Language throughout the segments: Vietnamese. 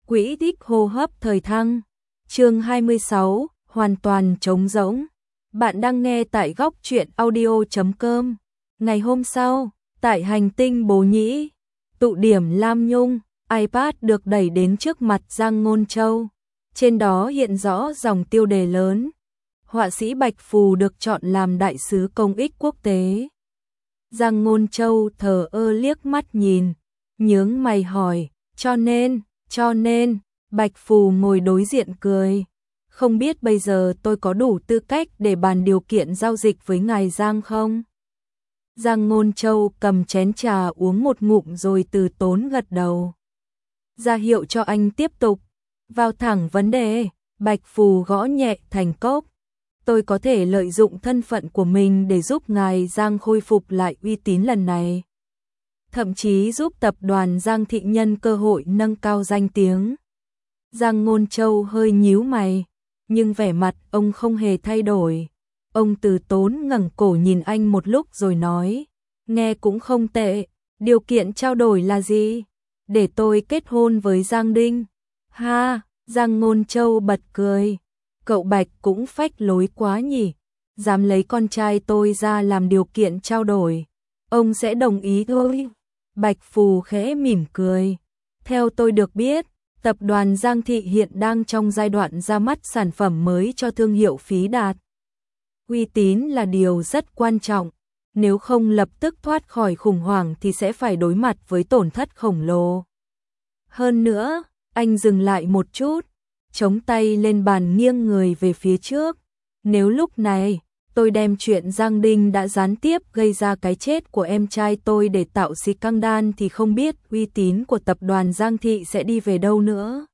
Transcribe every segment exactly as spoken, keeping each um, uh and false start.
Quỹ tích hô hấp thời thăng. Chương hai mươi sáu, hoàn toàn trống rỗng. Bạn đang nghe tại góc truyện audio chấm com. Ngày hôm sau, tại hành tinh Bố Nhĩ, tụ điểm Lam Nhung, iPad được đẩy đến trước mặt Giang Ngôn Châu. Trên đó hiện rõ dòng tiêu đề lớn. Họa sĩ Bạch Phù được chọn làm đại sứ công ích quốc tế. Giang Ngôn Châu thờ ơ liếc mắt nhìn, nhướng mày hỏi, cho nên, cho nên, Bạch Phù ngồi đối diện cười. Không biết bây giờ tôi có đủ tư cách để bàn điều kiện giao dịch với ngài Giang không? Giang Ngôn Châu cầm chén trà uống một ngụm rồi từ tốn gật đầu. Ra hiệu cho anh tiếp tục. Vào thẳng vấn đề, Bạch Phù gõ nhẹ thành cốc. Tôi có thể lợi dụng thân phận của mình để giúp ngài Giang khôi phục lại uy tín lần này. Thậm chí giúp tập đoàn Giang Thị nhân cơ hội nâng cao danh tiếng. Giang Ngôn Châu hơi nhíu mày, nhưng vẻ mặt ông không hề thay đổi. Ông từ tốn ngẩng cổ nhìn anh một lúc rồi nói, nghe cũng không tệ, điều kiện trao đổi là gì? Để tôi kết hôn với Giang Đinh. Ha, Giang Ngôn Châu bật cười, cậu Bạch cũng phách lối quá nhỉ, dám lấy con trai tôi ra làm điều kiện trao đổi. Ông sẽ đồng ý thôi. Bạch Phù khẽ mỉm cười. Theo tôi được biết, tập đoàn Giang Thị hiện đang trong giai đoạn ra mắt sản phẩm mới cho thương hiệu Phí Đạt. Uy tín là điều rất quan trọng, nếu không lập tức thoát khỏi khủng hoảng thì sẽ phải đối mặt với tổn thất khổng lồ. Hơn nữa, anh dừng lại một chút, chống tay lên bàn nghiêng người về phía trước. Nếu lúc này, tôi đem chuyện Giang Đinh đã gián tiếp gây ra cái chết của em trai tôi để tạo xì căng đan thì không biết uy tín của tập đoàn Giang Thị sẽ đi về đâu nữa.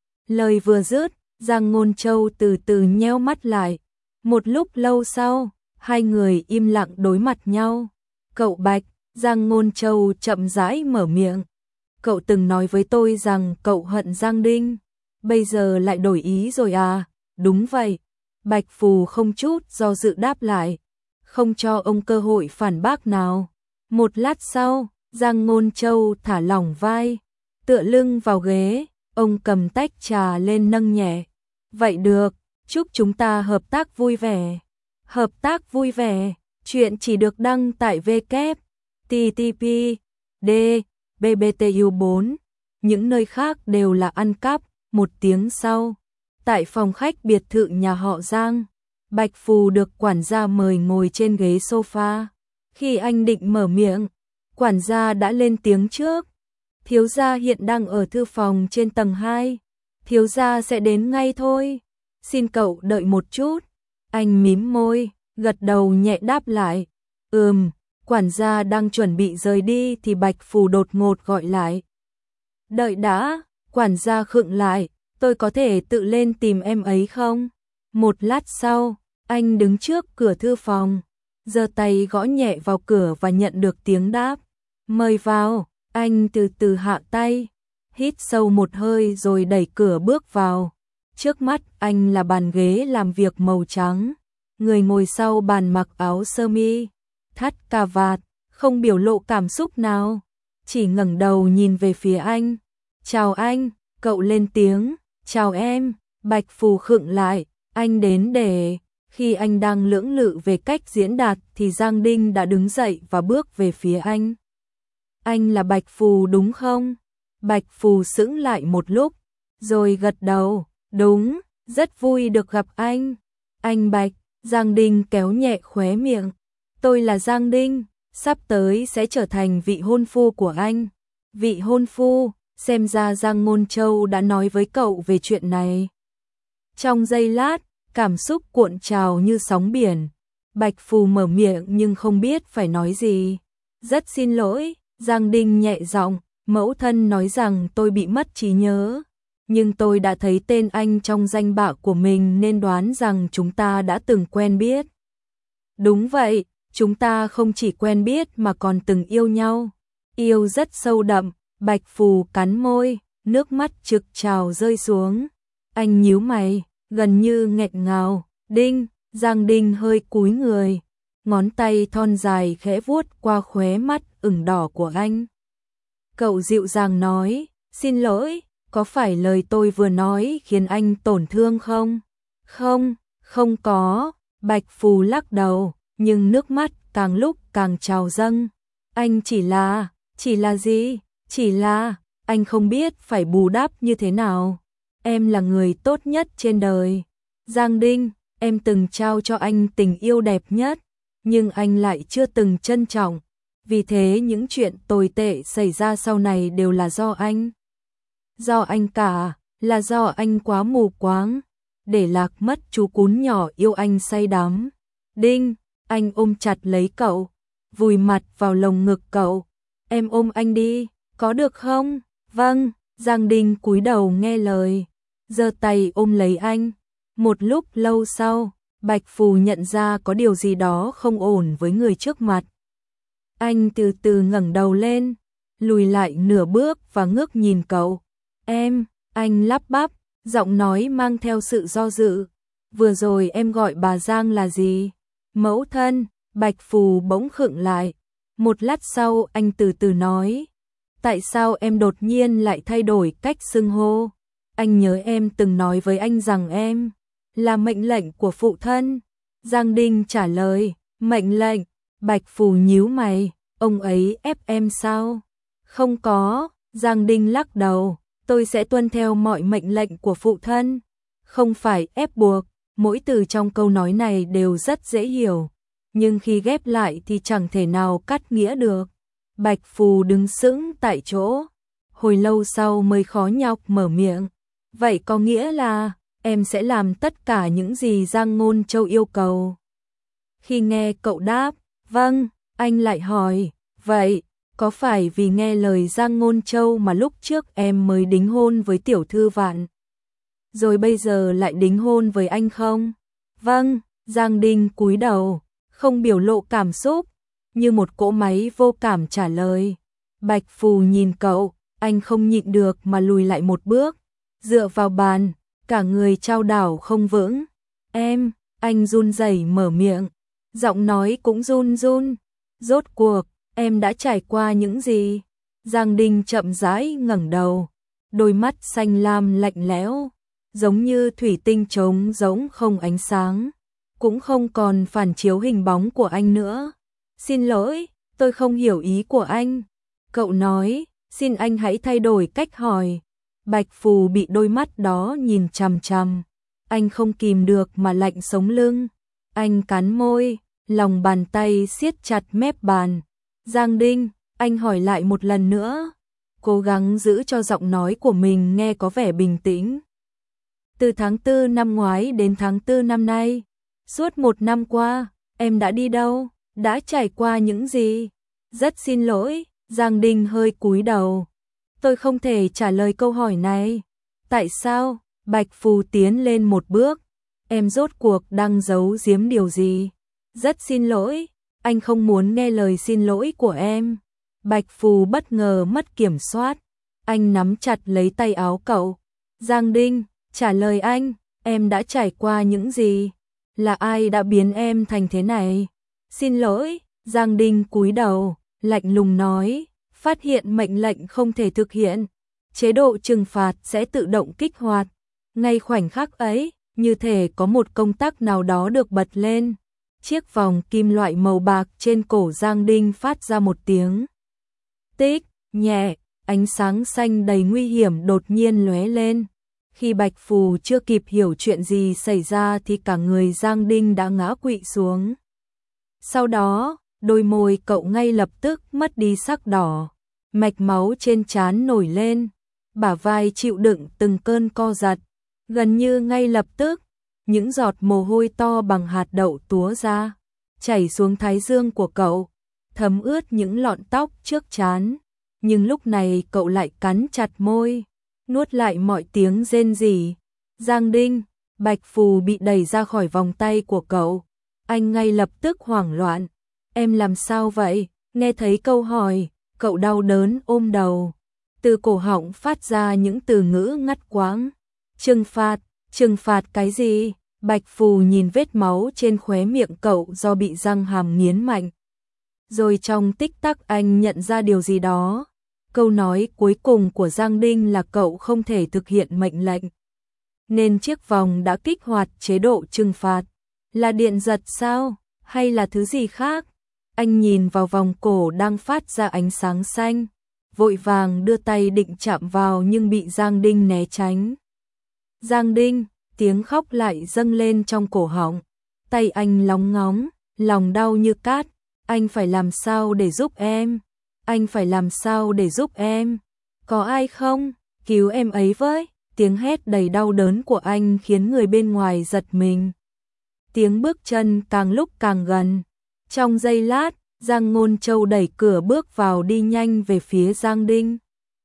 Lời vừa dứt, Giang Ngôn Châu từ từ nheo mắt lại. Một lúc lâu sau, hai người im lặng đối mặt nhau. Cậu Bạch, Giang Ngôn Châu chậm rãi mở miệng. Cậu từng nói với tôi rằng cậu hận Giang Đinh. Bây giờ lại đổi ý rồi à? Đúng vậy. Bạch Phù không chút do dự đáp lại, không cho ông cơ hội phản bác nào. Một lát sau, Giang Ngôn Châu thả lỏng vai, tựa lưng vào ghế, ông cầm tách trà lên nâng nhẹ. Vậy được, chúc chúng ta hợp tác vui vẻ. Hợp tác vui vẻ, chuyện chỉ được đăng tại W T T P D B B T U bốn, những nơi khác đều là ăn cắp. Một tiếng sau, tại phòng khách biệt thự nhà họ Giang, Bạch Phù được quản gia mời ngồi trên ghế sofa. Khi anh định mở miệng, quản gia đã lên tiếng trước. Thiếu gia hiện đang ở thư phòng trên tầng hai. Thiếu gia sẽ đến ngay thôi. Xin cậu đợi một chút. Anh mím môi, gật đầu nhẹ đáp lại. Ừm, quản gia đang chuẩn bị rời đi thì Bạch Phù đột ngột gọi lại. Đợi đã, quản gia khựng lại. Tôi có thể tự lên tìm em ấy không? Một lát sau, anh đứng trước cửa thư phòng, giơ tay gõ nhẹ vào cửa và nhận được tiếng đáp. Mời vào, anh từ từ hạ tay, hít sâu một hơi rồi đẩy cửa bước vào. Trước mắt anh là bàn ghế làm việc màu trắng. Người ngồi sau bàn mặc áo sơ mi, thắt cà vạt, không biểu lộ cảm xúc nào, chỉ ngẩng đầu nhìn về phía anh. Chào anh, cậu lên tiếng. Chào em, Bạch Phù khựng lại, anh đến để... Khi anh đang lưỡng lự về cách diễn đạt thì Giang Đinh đã đứng dậy và bước về phía anh. Anh là Bạch Phù đúng không? Bạch Phù sững lại một lúc, rồi gật đầu, đúng, rất vui được gặp anh. Anh Bạch, Giang Đinh kéo nhẹ khóe miệng. Tôi là Giang Đinh, sắp tới sẽ trở thành vị hôn phu của anh. Vị hôn phu? Xem ra Giang Ngôn Châu đã nói với cậu về chuyện này. Trong giây lát, cảm xúc cuộn trào như sóng biển. Bạch Phù mở miệng nhưng không biết phải nói gì. Rất xin lỗi, Giang Đinh nhẹ giọng, mẫu thân nói rằng tôi bị mất trí nhớ. Nhưng tôi đã thấy tên anh trong danh bạ của mình nên đoán rằng chúng ta đã từng quen biết. Đúng vậy, chúng ta không chỉ quen biết mà còn từng yêu nhau. Yêu rất sâu đậm. Bạch Phù cắn môi, nước mắt trực trào rơi xuống. Anh nhíu mày, gần như nghẹn ngào. Đinh, Giang Đinh hơi cúi người, ngón tay thon dài khẽ vuốt qua khóe mắt ửng đỏ của anh. Cậu dịu dàng nói, xin lỗi, có phải lời tôi vừa nói khiến anh tổn thương không? Không, không có, Bạch Phù lắc đầu, nhưng nước mắt càng lúc càng trào dâng. Anh chỉ là, chỉ là gì? Chỉ là, anh không biết phải bù đắp như thế nào. Em là người tốt nhất trên đời. Giang Đinh, em từng trao cho anh tình yêu đẹp nhất, nhưng anh lại chưa từng trân trọng. Vì thế những chuyện tồi tệ xảy ra sau này đều là do anh. Do anh cả, là do anh quá mù quáng, để lạc mất chú cún nhỏ yêu anh say đắm. Đinh, anh ôm chặt lấy cậu, vùi mặt vào lồng ngực cậu. Em ôm anh đi, có được không? Vâng, Giang Đinh cúi đầu nghe lời, giơ tay ôm lấy anh. Một lúc lâu sau, Bạch Phù nhận ra có điều gì đó không ổn với người trước mặt. Anh từ từ ngẩng đầu lên, lùi lại nửa bước và ngước nhìn cậu. Em, anh lắp bắp, giọng nói mang theo sự do dự. Vừa rồi em gọi bà Giang là gì? Mẫu thân. Bạch Phù bỗng khựng lại. Một lát sau anh từ từ nói. Tại sao em đột nhiên lại thay đổi cách xưng hô? Anh nhớ em từng nói với anh rằng em là mệnh lệnh của phụ thân. Giang Đinh trả lời, mệnh lệnh. Bạch Phù nhíu mày, ông ấy ép em sao? Không có, Giang Đinh lắc đầu, tôi sẽ tuân theo mọi mệnh lệnh của phụ thân. Không phải ép buộc, mỗi từ trong câu nói này đều rất dễ hiểu, nhưng khi ghép lại thì chẳng thể nào cắt nghĩa được. Bạch Phù đứng sững tại chỗ, hồi lâu sau mới khó nhọc mở miệng. Vậy có nghĩa là em sẽ làm tất cả những gì Giang Ngôn Châu yêu cầu. Khi nghe cậu đáp, vâng, anh lại hỏi, vậy có phải vì nghe lời Giang Ngôn Châu mà lúc trước em mới đính hôn với tiểu thư Vạn, rồi bây giờ lại đính hôn với anh không? Vâng, Giang Đinh cúi đầu, không biểu lộ cảm xúc, như một cỗ máy vô cảm trả lời. Bạch Phù nhìn cậu, anh không nhịn được mà lùi lại một bước, dựa vào bàn, cả người chao đảo không vững. Em, anh run rẩy mở miệng, giọng nói cũng run run. Rốt cuộc, em đã trải qua những gì? Giang Đinh chậm rãi ngẩng đầu, đôi mắt xanh lam lạnh lẽo, giống như thủy tinh trống rỗng không ánh sáng, cũng không còn phản chiếu hình bóng của anh nữa. Xin lỗi, tôi không hiểu ý của anh. Cậu nói, xin anh hãy thay đổi cách hỏi. Bạch Phù bị đôi mắt đó nhìn chằm chằm, anh không kìm được mà lạnh sống lưng. Anh cắn môi, lòng bàn tay siết chặt mép bàn. Giang Đinh, anh hỏi lại một lần nữa, cố gắng giữ cho giọng nói của mình nghe có vẻ bình tĩnh. Từ tháng tư năm ngoái đến tháng tư năm nay, suốt một năm qua, em đã đi đâu, đã trải qua những gì? Rất xin lỗi, Giang Đinh hơi cúi đầu. Tôi không thể trả lời câu hỏi này. Tại sao? Bạch Phù tiến lên một bước. Em rốt cuộc đang giấu giếm điều gì? Rất xin lỗi, anh không muốn nghe lời xin lỗi của em. Bạch Phù bất ngờ mất kiểm soát. Anh nắm chặt lấy tay áo cậu. Giang Đinh, trả lời anh, em đã trải qua những gì? Là ai đã biến em thành thế này? Xin lỗi, Giang Đinh cúi đầu, lạnh lùng nói, phát hiện mệnh lệnh không thể thực hiện, chế độ trừng phạt sẽ tự động kích hoạt. Ngay khoảnh khắc ấy, như thể có một công tắc nào đó được bật lên. Chiếc vòng kim loại màu bạc trên cổ Giang Đinh phát ra một tiếng tích nhẹ, ánh sáng xanh đầy nguy hiểm đột nhiên lóe lên. Khi Bạch Phù chưa kịp hiểu chuyện gì xảy ra thì cả người Giang Đinh đã ngã quỵ xuống. Sau đó, đôi môi cậu ngay lập tức mất đi sắc đỏ, mạch máu trên trán nổi lên, bả vai chịu đựng từng cơn co giật. Gần như ngay lập tức, những giọt mồ hôi to bằng hạt đậu túa ra, chảy xuống thái dương của cậu, thấm ướt những lọn tóc trước trán. Nhưng lúc này cậu lại cắn chặt môi, nuốt lại mọi tiếng rên rỉ. Giang Đinh, Bạch Phù bị đẩy ra khỏi vòng tay của cậu. Anh ngay lập tức hoảng loạn. Em làm sao vậy? Nghe thấy câu hỏi, cậu đau đớn ôm đầu. Từ cổ họng phát ra những từ ngữ ngắt quãng. Trừng phạt, trừng phạt cái gì? Bạch Phù nhìn vết máu trên khóe miệng cậu do bị răng hàm nghiến mạnh. Rồi trong tích tắc anh nhận ra điều gì đó. Câu nói cuối cùng của Giang Đinh là cậu không thể thực hiện mệnh lệnh. Nên chiếc vòng đã kích hoạt chế độ trừng phạt. Là điện giật sao? Hay là thứ gì khác? Anh nhìn vào vòng cổ đang phát ra ánh sáng xanh, vội vàng đưa tay định chạm vào nhưng bị Giang Đinh né tránh. Giang Đinh, tiếng khóc lại dâng lên trong cổ họng. Tay anh lóng ngóng, lòng đau như cát. Anh phải làm sao để giúp em? Anh phải làm sao để giúp em? Có ai không? Cứu em ấy với! Tiếng hét đầy đau đớn của anh khiến người bên ngoài giật mình. Tiếng bước chân càng lúc càng gần. Trong giây lát, Giang Ngôn Châu đẩy cửa bước vào đi nhanh về phía Giang Đinh.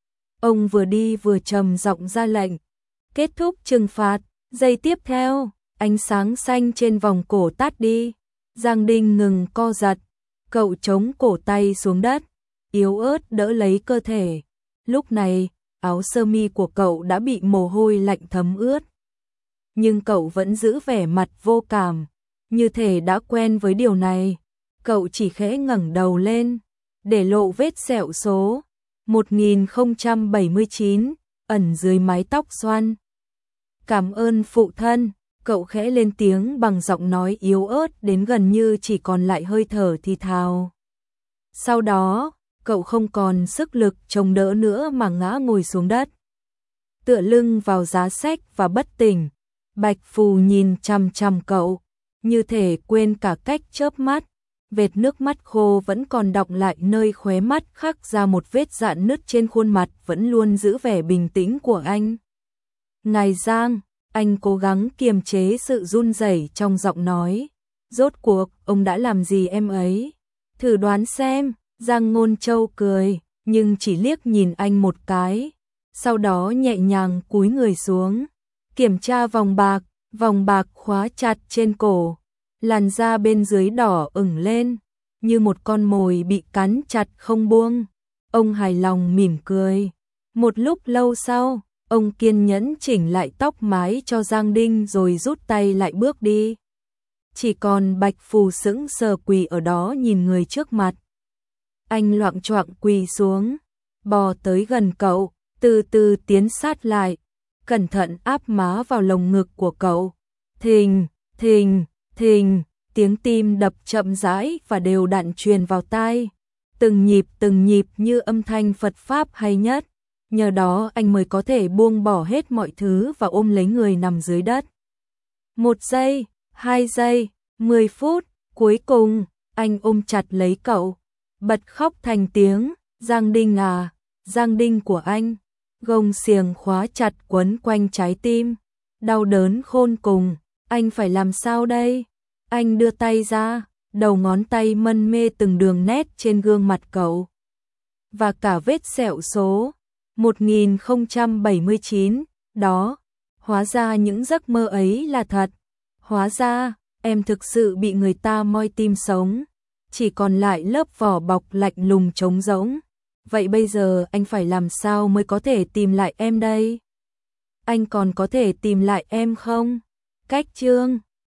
Ông vừa đi vừa trầm giọng ra lệnh. Kết thúc trừng phạt. Giây tiếp theo, ánh sáng xanh trên vòng cổ tắt đi. Giang Đinh ngừng co giật. Cậu chống cổ tay xuống đất, yếu ớt đỡ lấy cơ thể. Lúc này, áo sơ mi của cậu đã bị mồ hôi lạnh thấm ướt. Nhưng cậu vẫn giữ vẻ mặt vô cảm, như thể đã quen với điều này. Cậu chỉ khẽ ngẩng đầu lên, để lộ vết sẹo số một nghìn không trăm bảy mươi chín ẩn dưới mái tóc xoăn. Cảm ơn phụ thân, cậu khẽ lên tiếng bằng giọng nói yếu ớt đến gần như chỉ còn lại hơi thở thì thào. Sau đó, cậu không còn sức lực chống đỡ nữa mà ngã ngồi xuống đất. Tựa lưng vào giá sách và bất tỉnh, Bạch Phù nhìn chằm chằm cậu, như thể quên cả cách chớp mắt. Vệt nước mắt khô vẫn còn đọng lại nơi khóe mắt, khắc ra một vết rạn nứt trên khuôn mặt vẫn luôn giữ vẻ bình tĩnh của anh. Ngài Giang, anh cố gắng kiềm chế sự run rẩy trong giọng nói. Rốt cuộc, ông đã làm gì em ấy? Thử đoán xem. Giang Ngôn Châu cười, nhưng chỉ liếc nhìn anh một cái. Sau đó nhẹ nhàng cúi người xuống, kiểm tra vòng bạc, vòng bạc khóa chặt trên cổ. Làn da bên dưới đỏ ửng lên, như một con mồi bị cắn chặt không buông. Ông hài lòng mỉm cười. Một lúc lâu sau, ông kiên nhẫn chỉnh lại tóc mái cho Giang Đinh rồi rút tay lại bước đi. Chỉ còn Bạch Phù sững sờ quỳ ở đó nhìn người trước mặt. Anh loạng choạng quỳ xuống, bò tới gần cậu, từ từ tiến sát lại, cẩn thận áp má vào lồng ngực của cậu. Thình, thình, thình, tiếng tim đập chậm rãi và đều đặn truyền vào tai. Từng nhịp từng nhịp như âm thanh Phật Pháp hay nhất. Nhờ đó anh mới có thể buông bỏ hết mọi thứ và ôm lấy người nằm dưới đất. Một giây, hai giây, mười phút, cuối cùng, anh ôm chặt lấy cậu, bật khóc thành tiếng. Giang Đinh à, Giang Đinh của anh. Gông xiềng khóa chặt quấn quanh trái tim. Đau đớn khôn cùng, anh phải làm sao đây? Anh đưa tay ra, đầu ngón tay mân mê từng đường nét trên gương mặt cậu. Và cả vết sẹo số một nghìn không trăm bảy mươi chín, đó, hóa ra những giấc mơ ấy là thật. Hóa ra, em thực sự bị người ta moi tim sống, chỉ còn lại lớp vỏ bọc lạnh lùng trống rỗng. Vậy bây giờ anh phải làm sao mới có thể tìm lại em đây? Anh còn có thể tìm lại em không? Cách chương